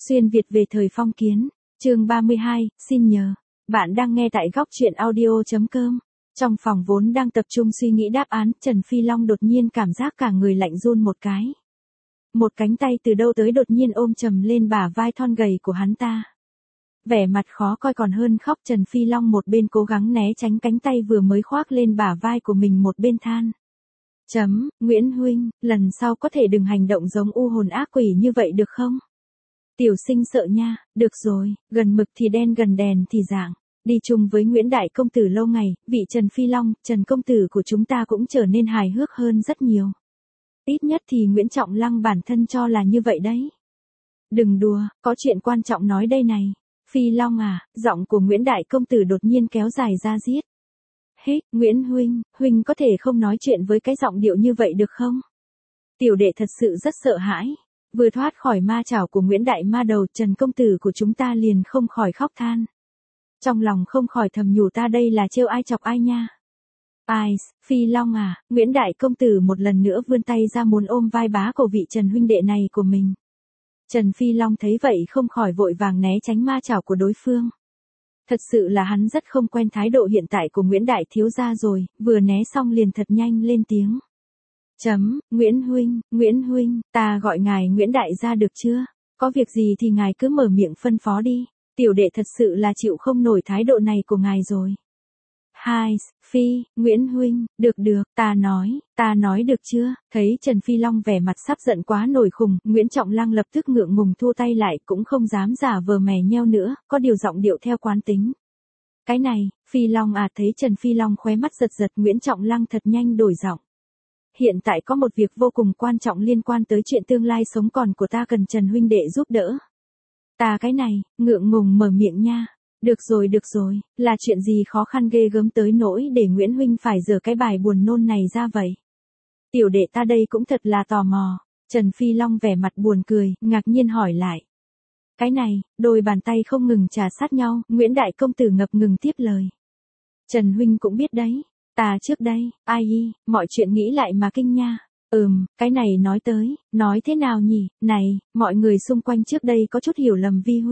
Xuyên Việt về thời phong kiến, chương 32, xin nhờ. Bạn đang nghe tại góc truyện audio.com. Trong phòng vốn đang tập trung suy nghĩ đáp án, Trần Phi Long đột nhiên cảm giác cả người lạnh run một cái. Một cánh tay từ đâu tới đột nhiên ôm chầm lên bả vai thon gầy của hắn ta. Vẻ mặt khó coi còn hơn khóc, Trần Phi Long một bên cố gắng né tránh cánh tay vừa mới khoác lên bả vai của mình, một bên than. Nguyễn huynh, lần sau có thể đừng hành động giống u hồn ác quỷ như vậy được không? Tiểu sinh sợ nha, được rồi, gần mực thì đen gần đèn thì dạng. Đi chung với Nguyễn Đại Công Tử lâu ngày, vị Trần Phi Long, Trần Công Tử của chúng ta cũng trở nên hài hước hơn rất nhiều. Ít nhất thì Nguyễn Trọng Lăng bản thân cho là như vậy đấy. Đừng đùa, có chuyện quan trọng nói đây này. Phi Long à, giọng của Nguyễn Đại Công Tử đột nhiên kéo dài ra giết. Hít, Nguyễn huynh có thể không nói chuyện với cái giọng điệu như vậy được không? Tiểu đệ thật sự rất sợ hãi. Vừa thoát khỏi ma chảo của Nguyễn Đại Ma Đầu, Trần Công Tử của chúng ta liền không khỏi khóc than. Trong lòng không khỏi thầm nhủ ta đây là trêu ai chọc ai nha. Ai, Phi Long à, Nguyễn Đại Công Tử một lần nữa vươn tay ra muốn ôm vai bá của vị Trần huynh đệ này của mình. Trần Phi Long thấy vậy không khỏi vội vàng né tránh ma chảo của đối phương. Thật sự là hắn rất không quen thái độ hiện tại của Nguyễn Đại thiếu gia rồi, vừa né xong liền thật nhanh lên tiếng. Nguyễn huynh, ta gọi ngài Nguyễn Đại gia được chưa? Có việc gì thì ngài cứ mở miệng phân phó đi, tiểu đệ thật sự là chịu không nổi thái độ này của ngài rồi. Hai, Nguyễn huynh, được, ta nói được chưa? Thấy Trần Phi Long vẻ mặt sắp giận quá nổi khùng, Nguyễn Trọng Lăng lập tức ngượng ngùng thua tay lại, cũng không dám giả vờ mè nheo nữa, có điều giọng điệu theo quán tính. Cái này, Phi Long à, thấy Trần Phi Long khóe mắt giật giật, Nguyễn Trọng Lăng thật nhanh đổi giọng. Hiện tại có một việc vô cùng quan trọng liên quan tới chuyện tương lai sống còn của ta cần Trần huynh đệ giúp đỡ. Ta cái này, ngượng ngùng mở miệng nha. Được rồi, là chuyện gì khó khăn ghê gớm tới nỗi để Nguyễn huynh phải giở cái bài buồn nôn này ra vậy? Tiểu đệ ta đây cũng thật là tò mò. Trần Phi Long vẻ mặt buồn cười, ngạc nhiên hỏi lại. Cái này, đôi bàn tay không ngừng trà sát nhau, Nguyễn Đại Công Tử ngập ngừng tiếp lời. Trần huynh cũng biết đấy, ta trước đây, mọi chuyện nghĩ lại mà kinh nha. Cái này nói thế nào nhỉ? Này, mọi người xung quanh trước đây có chút hiểu lầm Vi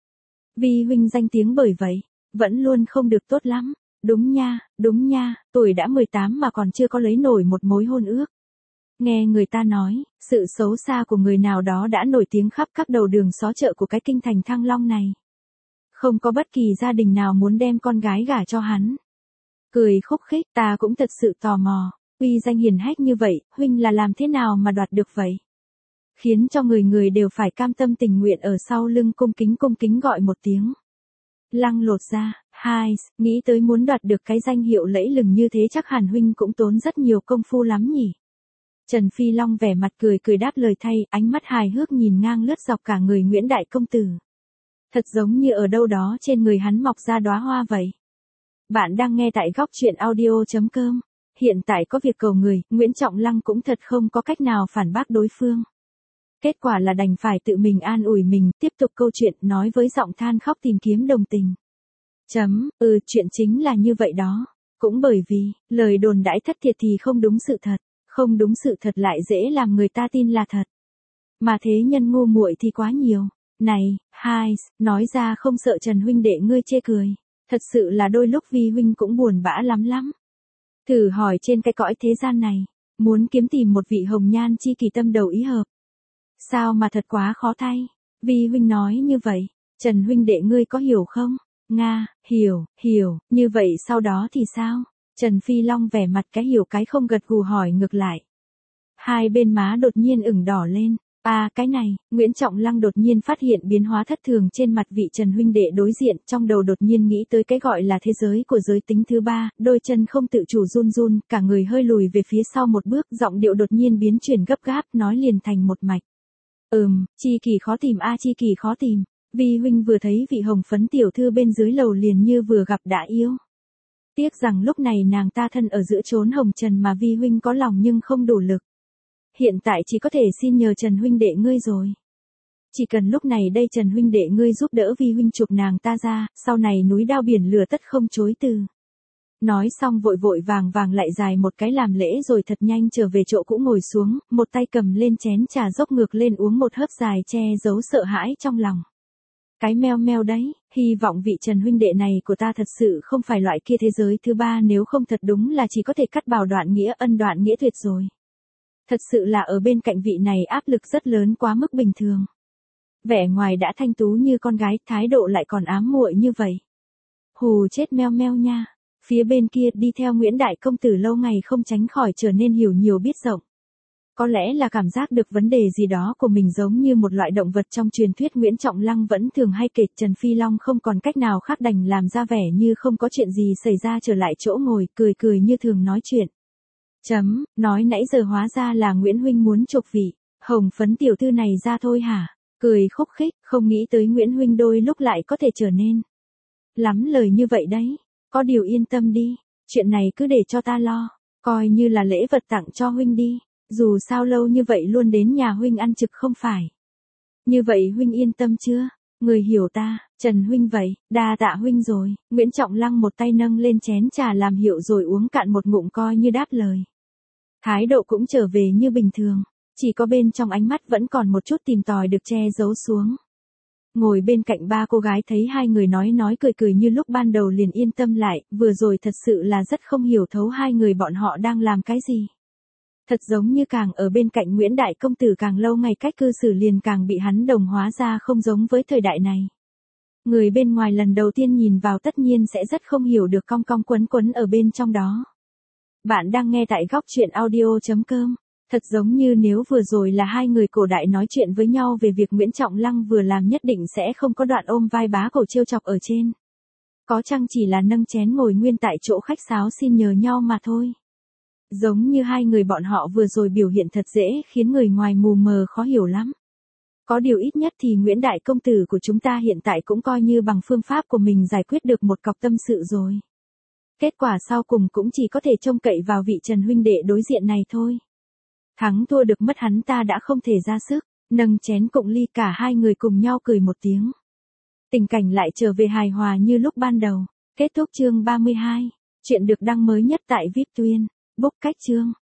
huynh danh tiếng bởi vậy, vẫn luôn không được tốt lắm. Đúng nha, tuổi đã 18 mà còn chưa có lấy nổi một mối hôn ước. Nghe người ta nói, sự xấu xa của người nào đó đã nổi tiếng khắp các đầu đường xó chợ của cái kinh thành Thăng Long này. Không có bất kỳ gia đình nào muốn đem con gái gả cho hắn. Cười khúc khích, ta cũng thật sự tò mò, uy danh hiển hách như vậy, huynh là làm thế nào mà đoạt được vậy? Khiến cho người đều phải cam tâm tình nguyện ở sau lưng cung kính gọi một tiếng. Lăng lột ra, nghĩ tới muốn đoạt được cái danh hiệu lẫy lừng như thế chắc hẳn huynh cũng tốn rất nhiều công phu lắm nhỉ. Trần Phi Long vẻ mặt cười đáp lời thay, ánh mắt hài hước nhìn ngang lướt dọc cả người Nguyễn Đại Công Tử. Thật giống như ở đâu đó trên người hắn mọc ra đóa hoa vậy. Bạn đang nghe tại góc truyện audio.com. Hiện tại có việc cầu người, Nguyễn Trọng Lăng cũng thật không có cách nào phản bác đối phương. Kết quả là đành phải tự mình an ủi mình, tiếp tục câu chuyện, nói với giọng than khóc tìm kiếm đồng tình. Chuyện chính là như vậy đó. Cũng bởi vì, lời đồn đãi thất thiệt thì không đúng sự thật. Không đúng sự thật lại dễ làm người ta tin là thật. Mà thế nhân ngu muội thì quá nhiều. Này, nói ra không sợ Trần huynh đệ ngươi chê cười. Thật sự là đôi lúc Vi huynh cũng buồn bã lắm. Thử hỏi trên cái cõi thế gian này, muốn kiếm tìm một vị hồng nhan chi kỳ tâm đầu ý hợp. Sao mà thật quá khó thay. Vi huynh nói như vậy, Trần huynh đệ ngươi có hiểu không? Nga, hiểu, như vậy sau đó thì sao? Trần Phi Long vẻ mặt cái hiểu cái không gật gù hỏi ngược lại. Hai bên má đột nhiên ửng đỏ lên. Cái này, Nguyễn Trọng Lăng đột nhiên phát hiện biến hóa thất thường trên mặt vị Trần huynh đệ đối diện, trong đầu đột nhiên nghĩ tới cái gọi là thế giới của giới tính thứ ba, đôi chân không tự chủ run, cả người hơi lùi về phía sau một bước, giọng điệu đột nhiên biến chuyển gấp gáp, nói liền thành một mạch. Chi kỳ khó tìm, Vi huynh vừa thấy vị hồng phấn tiểu thư bên dưới lầu liền như vừa gặp đã yêu. Tiếc rằng lúc này nàng ta thân ở giữa chốn hồng trần mà Vi huynh có lòng nhưng không đủ lực. Hiện tại chỉ có thể xin nhờ Trần huynh đệ ngươi rồi. Chỉ cần lúc này đây Trần huynh đệ ngươi giúp đỡ Vi huynh chụp nàng ta ra, sau này núi đao biển lửa tất không chối từ. Nói xong vội vội vàng vàng lại dài một cái làm lễ rồi thật nhanh trở về chỗ cũ ngồi xuống, một tay cầm lên chén trà dốc ngược lên uống một hớp dài che giấu sợ hãi trong lòng. Cái meo meo đấy, hy vọng vị Trần huynh đệ này của ta thật sự không phải loại kia thế giới thứ ba, nếu không thật đúng là chỉ có thể cắt bảo đoạn nghĩa ân đoạn nghĩa tuyệt rồi. Thật sự là ở bên cạnh vị này áp lực rất lớn quá mức bình thường. Vẻ ngoài đã thanh tú như con gái, thái độ lại còn ám muội như vậy. Hù chết meo meo nha. Phía bên kia đi theo Nguyễn Đại Công Tử lâu ngày không tránh khỏi trở nên hiểu nhiều biết rộng. Có lẽ là cảm giác được vấn đề gì đó của mình giống như một loại động vật trong truyền thuyết, Nguyễn Trọng Lăng vẫn thường hay kể, Trần Phi Long không còn cách nào khác đành làm ra vẻ như không có chuyện gì xảy ra, trở lại chỗ ngồi, cười cười như thường nói chuyện. Nói nãy giờ hóa ra là Nguyễn huynh muốn chụp vị Hồng Phấn tiểu thư này ra thôi hả? Cười khúc khích, không nghĩ tới Nguyễn huynh đôi lúc lại có thể trở nên lắm lời như vậy đấy. Có điều yên tâm đi, chuyện này cứ để cho ta lo, coi như là lễ vật tặng cho huynh đi, dù sao lâu như vậy luôn đến nhà huynh ăn trực không phải. Như vậy huynh yên tâm chưa? Người hiểu ta, Trần huynh vậy, đa tạ huynh rồi. Nguyễn Trọng Lăng một tay nâng lên chén trà làm hiệu rồi uống cạn một ngụm coi như đáp lời. Thái độ cũng trở về như bình thường, chỉ có bên trong ánh mắt vẫn còn một chút tìm tòi được che giấu xuống. Ngồi bên cạnh ba cô gái thấy hai người nói cười cười như lúc ban đầu liền yên tâm lại, vừa rồi thật sự là rất không hiểu thấu hai người bọn họ đang làm cái gì. Thật giống như càng ở bên cạnh Nguyễn Đại Công Tử càng lâu ngày cách cư xử liền càng bị hắn đồng hóa ra không giống với thời đại này. Người bên ngoài lần đầu tiên nhìn vào tất nhiên sẽ rất không hiểu được cong cong quấn quấn ở bên trong đó. Bạn đang nghe tại góc truyện audio.com. Thật giống như nếu vừa rồi là hai người cổ đại nói chuyện với nhau về việc Nguyễn Trọng Lăng vừa làm nhất định sẽ không có đoạn ôm vai bá cổ trêu chọc ở trên. Có chăng chỉ là nâng chén ngồi nguyên tại chỗ khách sáo xin nhờ nhau mà thôi. Giống như hai người bọn họ vừa rồi biểu hiện thật dễ khiến người ngoài mù mờ khó hiểu lắm. Có điều ít nhất thì Nguyễn Đại Công Tử của chúng ta hiện tại cũng coi như bằng phương pháp của mình giải quyết được một cọc tâm sự rồi. Kết quả sau cùng cũng chỉ có thể trông cậy vào vị Trần huynh đệ đối diện này thôi. Thắng thua được mất hắn ta đã không thể ra sức, nâng chén cụng ly cả hai người cùng nhau cười một tiếng. Tình cảnh lại trở về hài hòa như lúc ban đầu. Kết thúc chương 32. Chuyện được đăng mới nhất tại VIP Tuyên. Book cách chương.